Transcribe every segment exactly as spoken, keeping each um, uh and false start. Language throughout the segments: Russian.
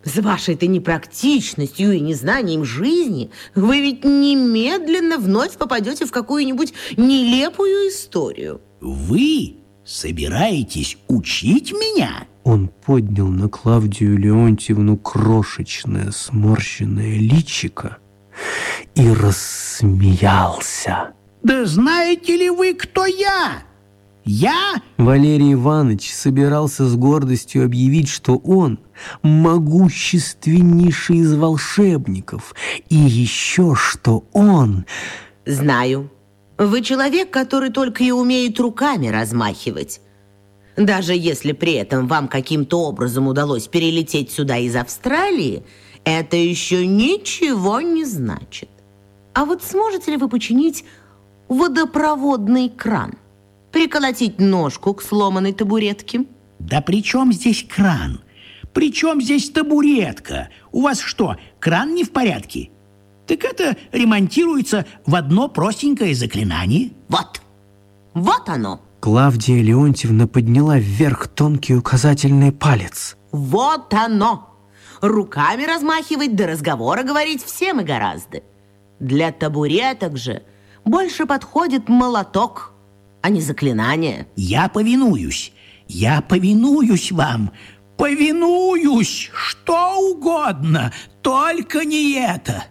С вашей-то непрактичностью и незнанием жизни вы ведь немедленно вновь попадете в какую-нибудь нелепую историю. Вы собираетесь учить меня? Он поднял на Клавдию Леонтьевну крошечное сморщенное личико и рассмеялся. Да знаете ли вы, кто я? Я? Валерий Иванович собирался с гордостью объявить, что он могущественнейший из волшебников, и еще что он... Знаю. Вы человек, который только и умеет руками размахивать. Даже если при этом вам каким-то образом удалось перелететь сюда из Австралии, это еще ничего не значит. А вот сможете ли вы починить водопроводный кран? Приколотить ножку к сломанной табуретке? Да при чем здесь кран? При чем здесь табуретка? У вас что, кран не в порядке? Так это ремонтируется в одно простенькое заклинание. Вот, вот оно. Клавдия Леонтьевна подняла вверх тонкий указательный палец. Вот оно. Руками размахивать, до разговора говорить всем и гораздо. Для табуреток же больше подходит молоток, а не заклинание. Я повинуюсь, я повинуюсь вам, повинуюсь, что угодно, только не это.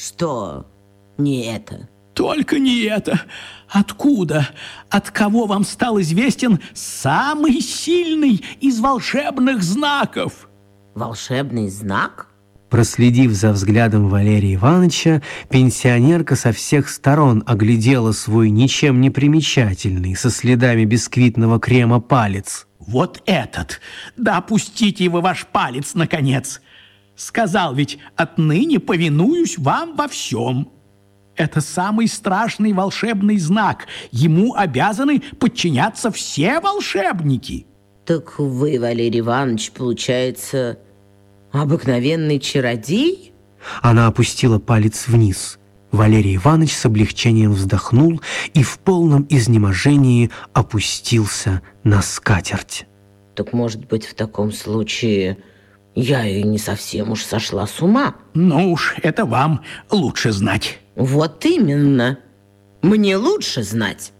Что не это? Только не это. Откуда, от кого вам стал известен самый сильный из волшебных знаков? Волшебный знак? Проследив за взглядом Валерия Ивановича, пенсионерка со всех сторон оглядела свой ничем не примечательный, со следами бисквитного крема палец. Вот этот! Да опустите вы ваш палец, наконец! Сказал ведь, отныне повинуюсь вам во всем. Это самый страшный волшебный знак. Ему обязаны подчиняться все волшебники. Так вы, Валерий Иванович, получается... обыкновенный чародей? Она опустила палец вниз. Валерий Иванович с облегчением вздохнул и в полном изнеможении опустился на скатерть. Так, может быть, в таком случае я и не совсем уж сошла с ума? Ну уж, это вам лучше знать. Вот именно. Мне лучше знать.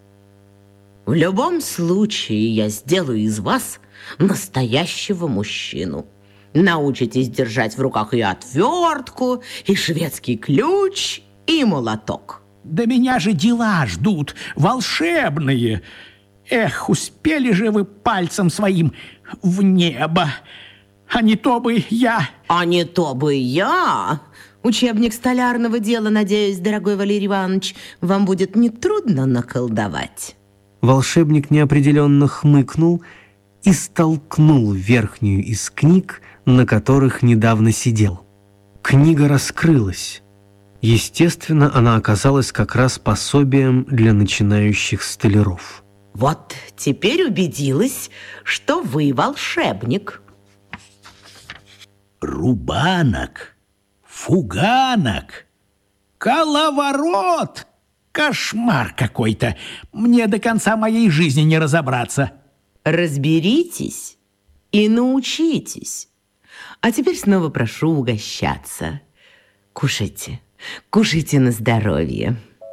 В любом случае я сделаю из вас настоящего мужчину. Научитесь держать в руках и отвертку, и шведский ключ, и молоток. Да меня же дела ждут, волшебные. Эх, успели же вы пальцем своим в небо. А не то бы я... А не то бы я... Учебник столярного дела, надеюсь, дорогой Валерий Иванович, вам будет нетрудно наколдовать. Волшебник неопределенно хмыкнул и столкнул верхнюю из книг, на которых недавно сидел. Книга раскрылась. Естественно, она оказалась как раз пособием для начинающих столяров. Вот теперь убедилась, что вы волшебник. Рубанок, фуганок, коловорот. Кошмар какой-то. Мне до конца моей жизни не разобраться. Разберитесь и научитесь. А теперь снова прошу угощаться. Кушайте, кушайте на здоровье.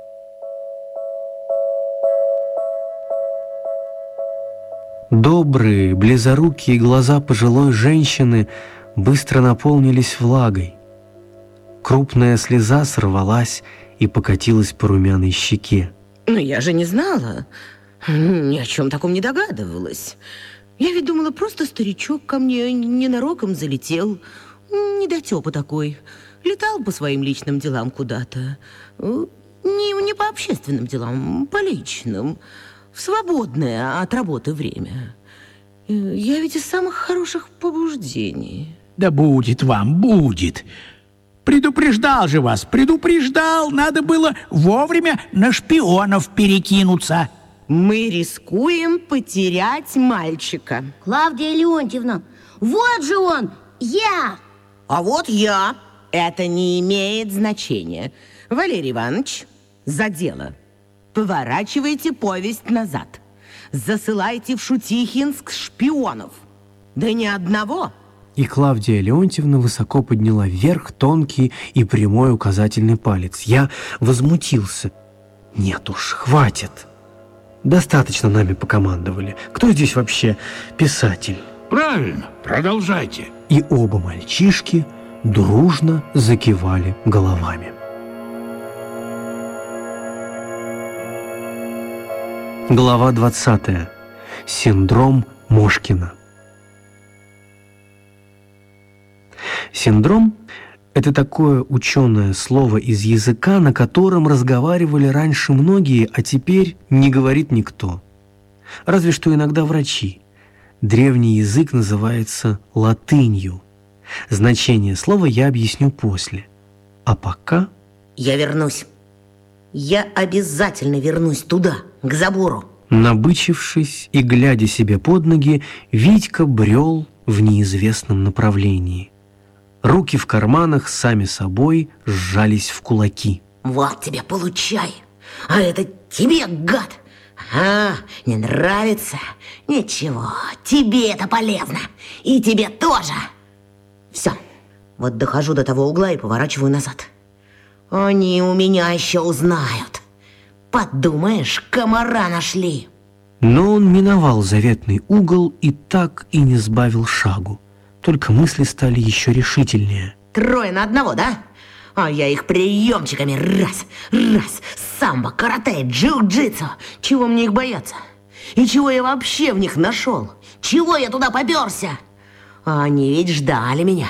Добрые, близорукие глаза пожилой женщины быстро наполнились влагой. Крупная слеза сорвалась и покатилась по румяной щеке. Но я же не знала, ни о чем таком не догадывалась. Я ведь думала, просто старичок ко мне ненароком залетел. Недотепа такой. Летал по своим личным делам куда-то. Не, не по общественным делам, по личным. В свободное от работы время. Я ведь из самых хороших побуждений. Да будет вам, будет. Предупреждал же вас, предупреждал. Надо было вовремя на шпионов перекинуться. Мы рискуем потерять мальчика. Клавдия Леонтьевна, вот же он, я! А вот я. Это не имеет значения. Валерий Иванович, за дело. Поворачивайте повесть назад. Засылайте в Шутихинск шпионов. Да не одного, И Клавдия Леонтьевна высоко подняла вверх тонкий и прямой указательный палец. Я возмутился. Нет уж, хватит. Достаточно нами покомандовали. Кто здесь вообще писатель? Правильно, продолжайте. И оба мальчишки дружно закивали головами. Глава двадцатая. Синдром Мошкина. Синдром – это такое ученое слово из языка, на котором разговаривали раньше многие, а теперь не говорит никто. Разве что иногда врачи. Древний язык называется латынью. Значение слова я объясню после. А пока... Я вернусь. Я обязательно вернусь туда, к забору. Набычившись и глядя себе под ноги, Витька брел в неизвестном направлении. Руки в карманах сами собой сжались в кулаки. Вот тебе, получай. А это тебе, гад. А, не нравится? Ничего, тебе это полезно. И тебе тоже. Все, вот дохожу до того угла и поворачиваю назад. Они у меня еще узнают. Подумаешь, комара нашли. Но он миновал заветный угол и так и не сбавил шагу. Только мысли стали еще решительнее. Трое на одного, да? А я их приемчиками раз, раз, самбо, карате, джиу-джитсу. Чего мне их бояться? И чего я вообще в них нашел? Чего я туда попёрся? Они ведь ждали меня.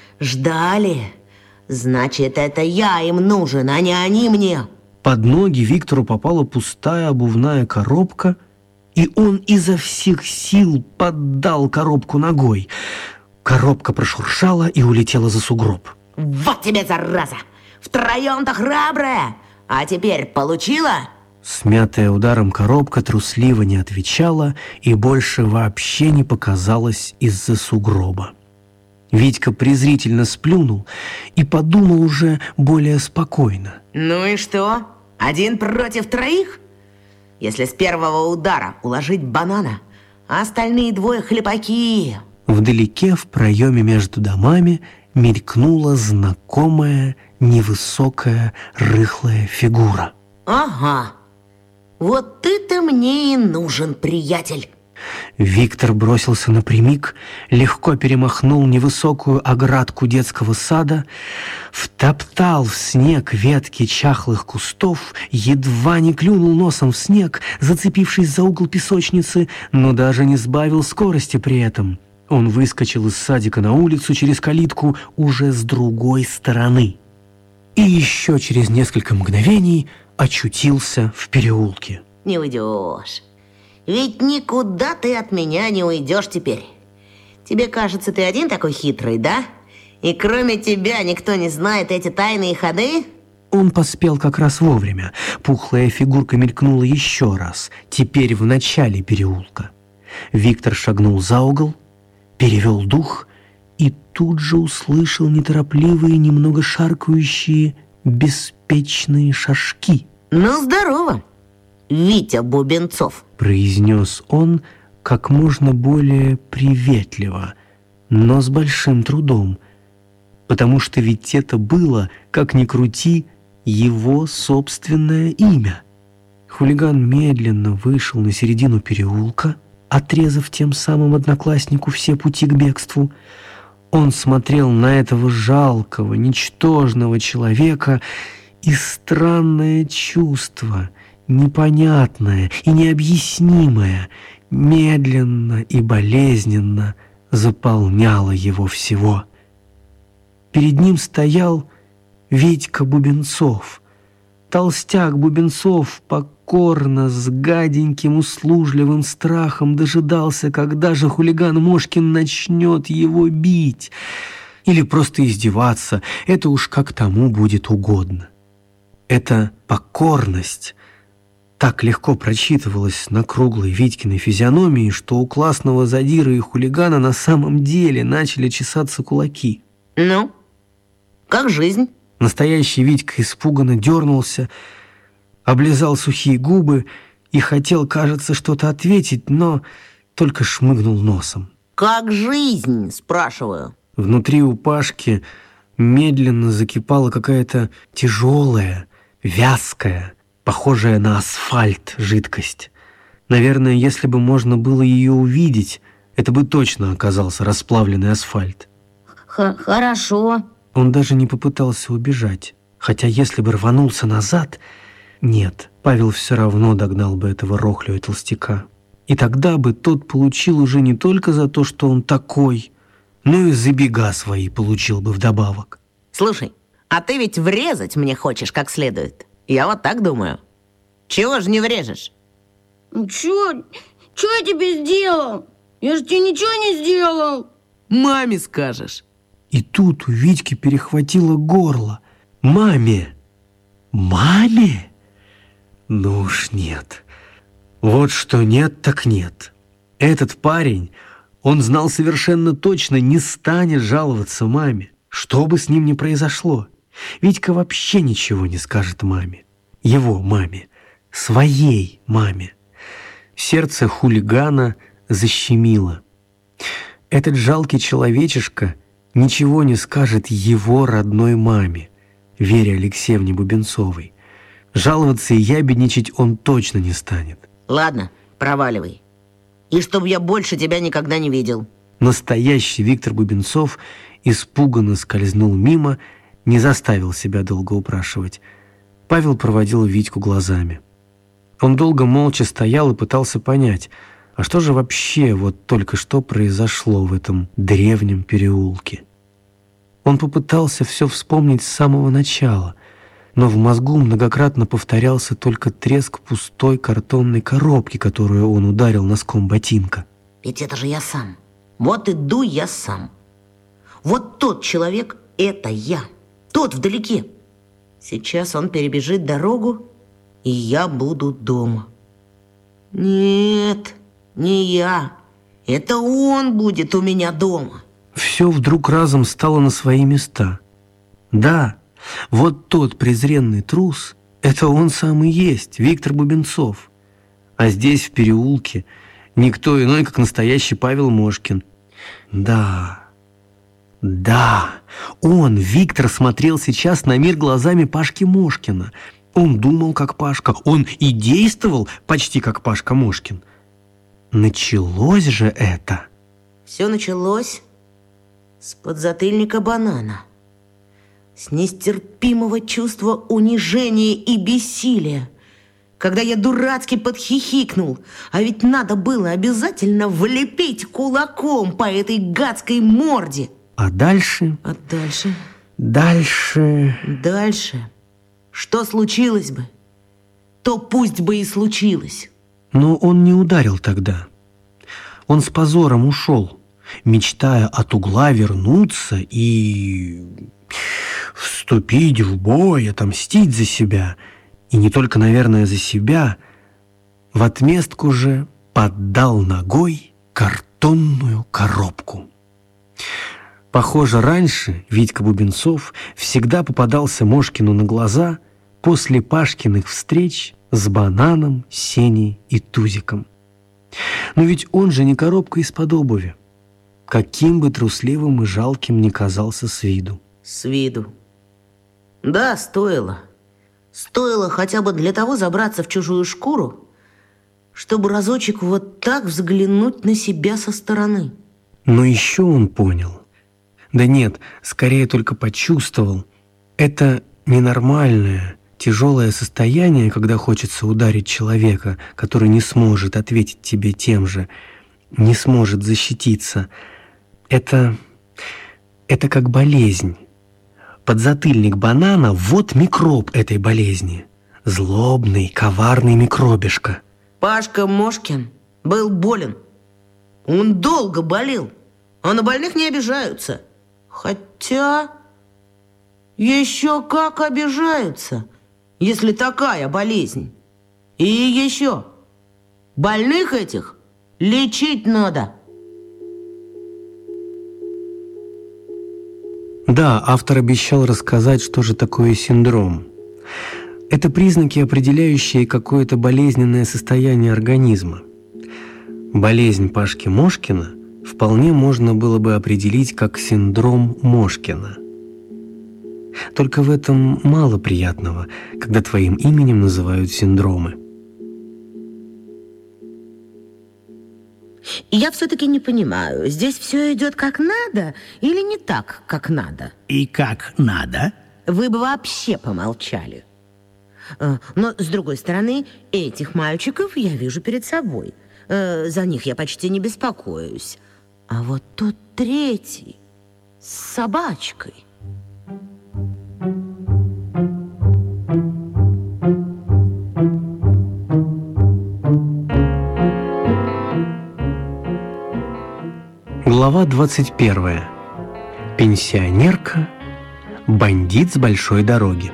Ждали. Значит, это я им нужен, а не они мне. Под ноги Виктору попала пустая обувная коробка, и он изо всех сил поддал коробку ногой. Коробка прошуршала и улетела за сугроб. Вот тебе, зараза! Втроем-то храбрая! А теперь получила? Смятая ударом коробка трусливо не отвечала и больше вообще не показалась из-за сугроба. Витька презрительно сплюнул и подумал уже более спокойно. Ну и что? Один против троих? Если с первого удара уложить банана, а остальные двое хлепаки... Вдалеке, в проеме между домами, мелькнула знакомая, невысокая, рыхлая фигура. Ага, вот ты-то мне и нужен, приятель. Виктор бросился напрямик, легко перемахнул невысокую оградку детского сада, втоптал в снег ветки чахлых кустов, едва не клюнул носом в снег, зацепившись за угол песочницы, но даже не сбавил скорости при этом. Он выскочил из садика на улицу через калитку уже с другой стороны. И еще через несколько мгновений очутился в переулке. Не уйдешь. Ведь никуда ты от меня не уйдешь теперь. Тебе кажется, ты один такой хитрый, да? И кроме тебя никто не знает эти тайные ходы? Он поспел как раз вовремя. Пухлая фигурка мелькнула еще раз, теперь в начале переулка. Виктор шагнул за угол, перевел дух и тут же услышал неторопливые, немного шаркающие, беспечные шажки. Ну, здорово, Витя Бубенцов, произнес он как можно более приветливо, но с большим трудом, потому что ведь это было, как ни крути, его собственное имя. Хулиган медленно вышел на середину переулка, отрезав тем самым однокласснику все пути к бегству. Он смотрел на этого жалкого, ничтожного человека, и странное чувство, непонятное и необъяснимое, медленно и болезненно заполняло его всего. Перед ним стоял Витька Бубенцов. Толстяк Бубенцов покорно, с гаденьким услужливым страхом дожидался, когда же хулиган Мошкин начнет его бить. Или просто издеваться, это уж как тому будет угодно. Эта покорность так легко прочитывалась на круглой Витькиной физиономии, что у классного задира и хулигана на самом деле начали чесаться кулаки. Ну, как жизнь? Настоящий Витька испуганно дернулся, облизал сухие губы и хотел, кажется, что-то ответить, но только шмыгнул носом. Как жизнь, спрашиваю? Внутри у Пашки медленно закипала какая-то тяжелая, вязкая, похожая на асфальт жидкость. Наверное, если бы можно было ее увидеть, это бы точно оказался расплавленный асфальт. Х Хорошо. Он даже не попытался убежать. Хотя если бы рванулся назад... Нет, Павел все равно догнал бы этого рохлю и толстяка. И тогда бы тот получил уже не только за то, что он такой, но и за бега свои получил бы вдобавок. Слушай, а ты ведь врезать мне хочешь как следует. Я вот так думаю. Чего же не врежешь? Ну чё? Чё я тебе сделал? Я же тебе ничего не сделал. Маме скажешь. И тут у Витьки перехватило горло. Маме! Маме? Ну уж нет. Вот что нет, так нет. Этот парень, он знал совершенно точно, не станет жаловаться маме, что бы с ним ни произошло. Витька вообще ничего не скажет маме. Его маме. Своей маме. Сердце хулигана защемило. Этот жалкий человечишка ничего не скажет его родной маме, Вере Алексеевне Бубенцовой. Жаловаться и ябедничать он точно не станет. Ладно, проваливай. И чтобы я больше тебя никогда не видел. Настоящий Виктор Бубенцов испуганно скользнул мимо, не заставил себя долго упрашивать. Павел проводил Витьку глазами. Он долго молча стоял и пытался понять, а что же вообще вот только что произошло в этом древнем переулке. Он попытался все вспомнить с самого начала, но в мозгу многократно повторялся только треск пустой картонной коробки, которую он ударил носком ботинка. Ведь это же я сам. Вот иду я сам. Вот тот человек — это я. Тот вдалеке. Сейчас он перебежит дорогу, и я буду дома. Нет, не я. Это он будет у меня дома. Все вдруг разом стало на свои места. Да, вот тот презренный трус — это он сам и есть, Виктор Бубенцов. А здесь, в переулке, никто иной, как настоящий Павел Мошкин. Да, да, он, Виктор, смотрел сейчас на мир глазами Пашки Мошкина. Он думал, как Пашка, он и действовал почти как Пашка Мошкин. Началось же это. Все началось с подзатыльника банана. С нестерпимого чувства унижения и бессилия, когда я дурацки подхихикнул, а ведь надо было обязательно влепить кулаком по этой гадской морде. А дальше? А дальше? Дальше... Дальше? Что случилось бы, то пусть бы и случилось. Но он не ударил тогда. Он с позором ушел, мечтая от угла вернуться и... вступить в бой, отомстить за себя. И не только, наверное, за себя. В отместку же поддал ногой картонную коробку. Похоже, раньше Витька Бубенцов всегда попадался Мошкину на глаза после Пашкиных встреч с Бананом, Сеней и Тузиком. Но ведь он же не коробка из-под обуви, каким бы трусливым и жалким ни казался с виду. С виду. Да, стоило. Стоило хотя бы для того забраться в чужую шкуру, чтобы разочек вот так взглянуть на себя со стороны. Но еще он понял. Да нет, скорее только почувствовал. Это ненормальное, тяжелое состояние, когда хочется ударить человека, который не сможет ответить тебе тем же, не сможет защититься. Это... это как болезнь. Подзатыльник банана — вот микроб этой болезни. Злобный, коварный микробишка. Пашка Мошкин был болен. Он долго болел, а на больных не обижаются. Хотя еще как обижаются, если такая болезнь. И еще больных этих лечить надо. Да, автор обещал рассказать, что же такое синдром. Это признаки, определяющие какое-то болезненное состояние организма. Болезнь Пашки Мошкина вполне можно было бы определить как синдром Мошкина. Только в этом мало приятного, когда твоим именем называют синдромы. Я все-таки не понимаю, здесь все идет как надо или не так, как надо? И как надо? Вы бы вообще помолчали. Но, с другой стороны, этих мальчиков я вижу перед собой. За них я почти не беспокоюсь. А вот тот третий с собачкой. Глава двадцать первая. Пенсионерка, бандит с большой дороги.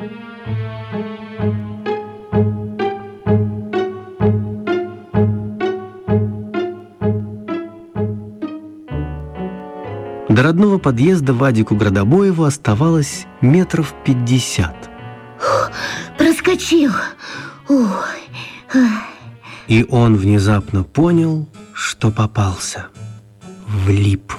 До родного подъезда Вадику Градобоеву оставалось метров пятьдесят. Проскочил. Ой. И он внезапно понял, что попался. Влип.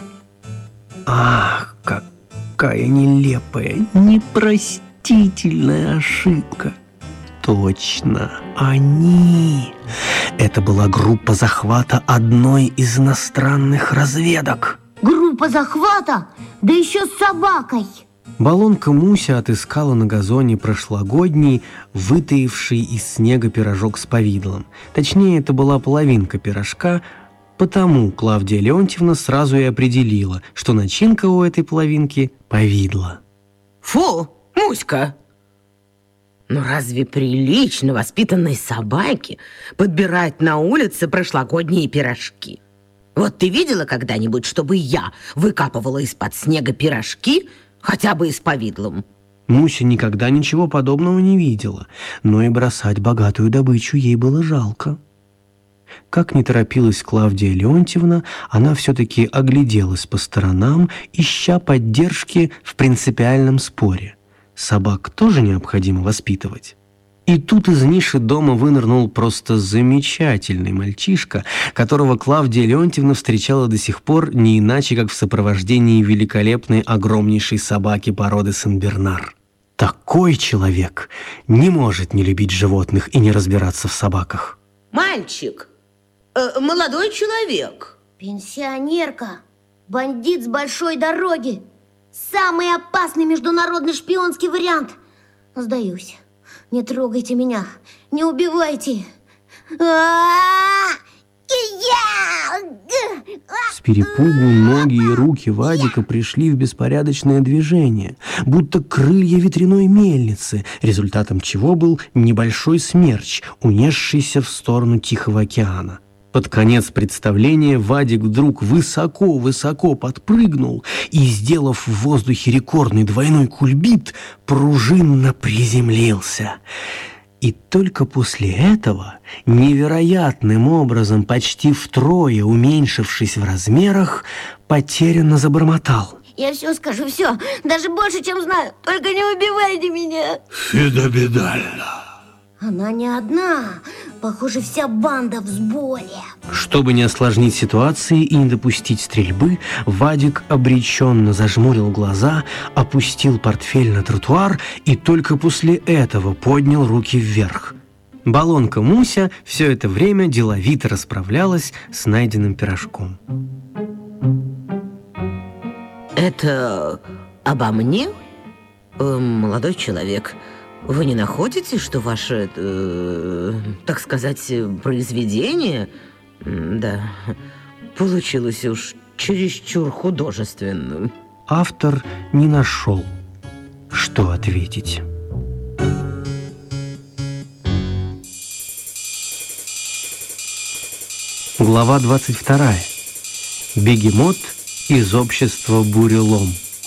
Ах, какая нелепая, непростительная ошибка. Точно, они. Это была группа захвата одной из иностранных разведок. Группа захвата? Да еще с собакой. Баллонка Муся отыскала на газоне прошлогодний, вытаивший из снега пирожок с повидлом. Точнее, это была половинка пирожка, потому Клавдия Леонтьевна сразу и определила, что начинка у этой половинки – повидло. Фу, Муська! Ну разве прилично воспитанной собаке подбирать на улице прошлогодние пирожки? Вот ты видела когда-нибудь, чтобы я выкапывала из-под снега пирожки, хотя бы и с повидлом? Муся никогда ничего подобного не видела, но и бросать богатую добычу ей было жалко. Как не торопилась Клавдия Леонтьевна, она все-таки огляделась по сторонам, ища поддержки в принципиальном споре. Собак тоже необходимо воспитывать. И тут из ниши дома вынырнул просто замечательный мальчишка, которого Клавдия Леонтьевна встречала до сих пор не иначе, как в сопровождении великолепной огромнейшей собаки породы Сен-Бернар. Такой человек не может не любить животных и не разбираться в собаках. Мальчик! Э, молодой человек. Пенсионерка. Бандит с большой дороги. Самый опасный международный шпионский вариант. Сдаюсь. Не трогайте меня. Не убивайте. С перепугу ноги и руки Вадика пришли в беспорядочное движение, будто крылья ветряной мельницы, результатом чего был небольшой смерч, унесшийся в сторону Тихого океана. Под конец представления Вадик вдруг высоко-высоко подпрыгнул и, сделав в воздухе рекордный двойной кульбит, пружинно приземлился. И только после этого, невероятным образом, почти втрое уменьшившись в размерах, потерянно забормотал. Я все скажу, все, даже больше, чем знаю. Только не убивайте меня. Фидобедально. Она не одна. Похоже, вся банда в сборе. Чтобы не осложнить ситуации и не допустить стрельбы, Вадик обреченно зажмурил глаза, опустил портфель на тротуар и только после этого поднял руки вверх. Баллонка Муся все это время деловито расправлялась с найденным пирожком. Это обо мне, э, молодой человек? Вы не находите, что ваше, э, так сказать, произведение, да, получилось уж чересчур художественным? Автор не нашел, что ответить. Глава двадцать вторая. Бегемот из общества Бурелом.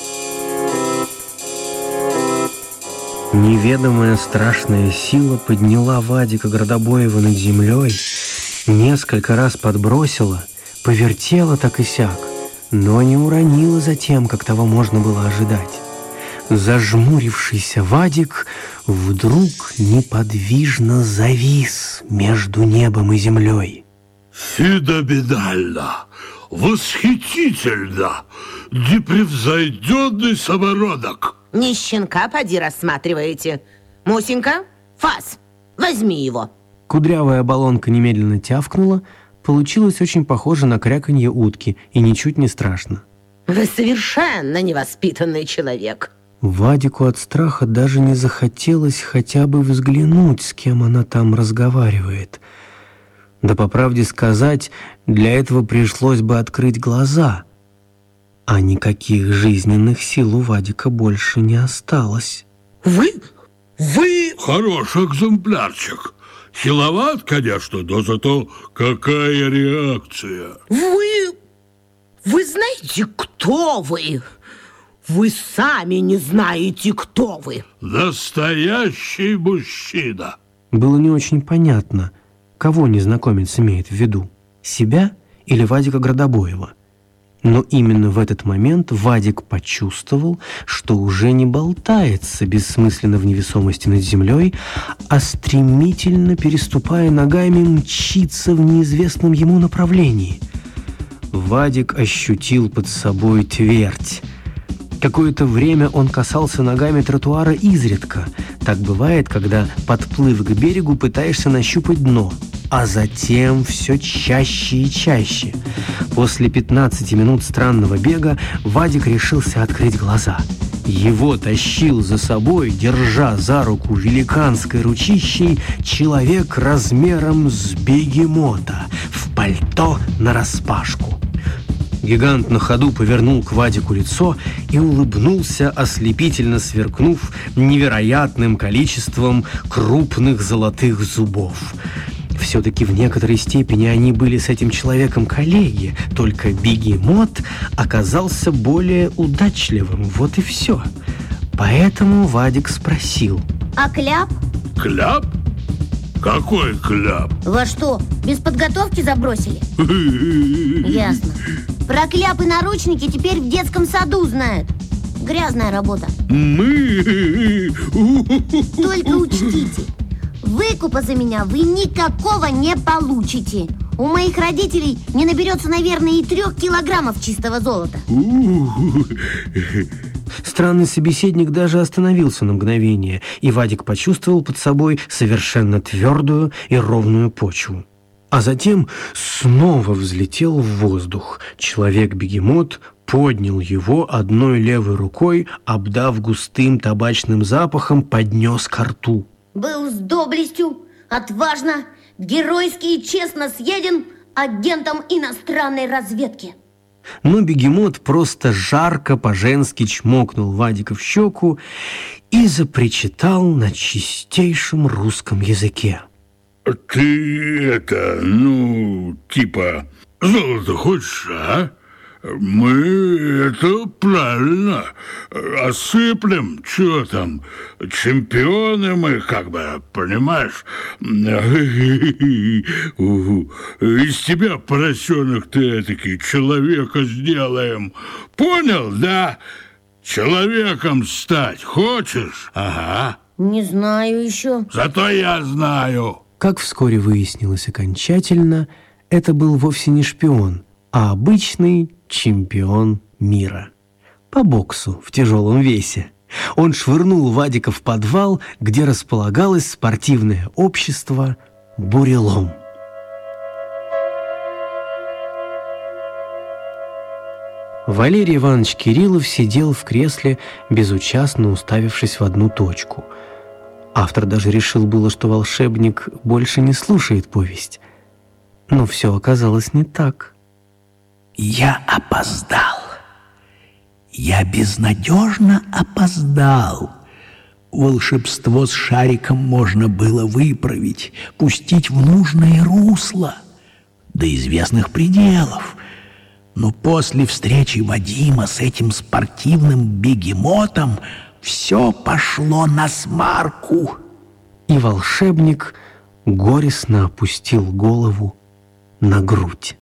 Неведомая страшная сила подняла Вадика Градобоева над землей, несколько раз подбросила, повертела так и сяк, но не уронила затем, как того можно было ожидать. Зажмурившийся Вадик вдруг неподвижно завис между небом и землей. Фидобедально. восхитительно! Непревзойденный самородок! Не щенка поди рассматриваете. Мусенька, Фас, возьми его. Кудрявая баллонка немедленно тявкнула. Получилось очень похоже на кряканье утки и ничуть не страшно. Вы совершенно невоспитанный человек. Вадику от страха даже не захотелось хотя бы взглянуть, с кем она там разговаривает. Да по правде сказать, для этого пришлось бы открыть глаза. А никаких жизненных сил у Вадика больше не осталось. Вы? Вы? Хороший экземплярчик. Хиловат, конечно, но зато какая реакция. Вы... Вы знаете, кто вы? Вы сами не знаете, кто вы. Настоящий мужчина. Было не очень понятно, кого незнакомец имеет в виду. Себя или Вадика Градобоева. Но именно в этот момент Вадик почувствовал, что уже не болтается бессмысленно в невесомости над землей, а стремительно, переступая ногами, мчится в неизвестном ему направлении. Вадик ощутил под собой твердь. Какое-то время он касался ногами тротуара изредка. Так бывает, когда, подплыв к берегу, пытаешься нащупать дно. А затем все чаще и чаще. После пятнадцати минут странного бега Вадик решился открыть глаза. Его тащил за собой, держа за руку великанской ручищей, человек размером с бегемота в пальто нараспашку. Гигант на ходу повернул к Вадику лицо и улыбнулся, ослепительно сверкнув невероятным количеством крупных золотых зубов. Все-таки в некоторой степени они были с этим человеком коллеги, только бегемот оказался более удачливым, вот и все. Поэтому Вадик спросил: А кляп? Кляп? Какой кляп? Во что, без подготовки забросили? Ясно. Про кляп и наручники теперь в детском саду знают. Грязная работа. Мы... Только учтите, выкупа за меня вы никакого не получите. У моих родителей не наберется, наверное, и трех килограммов чистого золота. Странный собеседник даже остановился на мгновение, и Вадик почувствовал под собой совершенно твердую и ровную почву. А затем снова взлетел в воздух. Человек-бегемот поднял его одной левой рукой, обдав густым табачным запахом, поднес ко рту. Был с доблестью, отважно, геройски и честно съеден агентом иностранной разведки. Но бегемот просто жарко по-женски чмокнул Вадика в щеку и запричитал на чистейшем русском языке. Ты это, ну, типа, золото хочешь, а? Мы это правильно осыплем, что там, чемпионы мы, как бы, понимаешь? Из тебя, поросенок, ты этакий, человека сделаем. Понял, да? Человеком стать хочешь? Ага. Не знаю еще. Зато я знаю. Как вскоре выяснилось окончательно, это был вовсе не шпион, а обычный чемпион мира. По боксу в тяжелом весе. Он швырнул Вадика в подвал, где располагалось спортивное общество «Бурелом». Валерий Иванович Кириллов сидел в кресле, безучастно уставившись в одну точку. Автор даже решил было, что волшебник больше не слушает повесть. Но все оказалось не так. Я опоздал. Я безнадежно опоздал. Волшебство с шариком можно было выправить, пустить в нужное русло, до известных пределов. Но после встречи Вадима с этим спортивным бегемотом все пошло насмарку. И волшебник горестно опустил голову на грудь.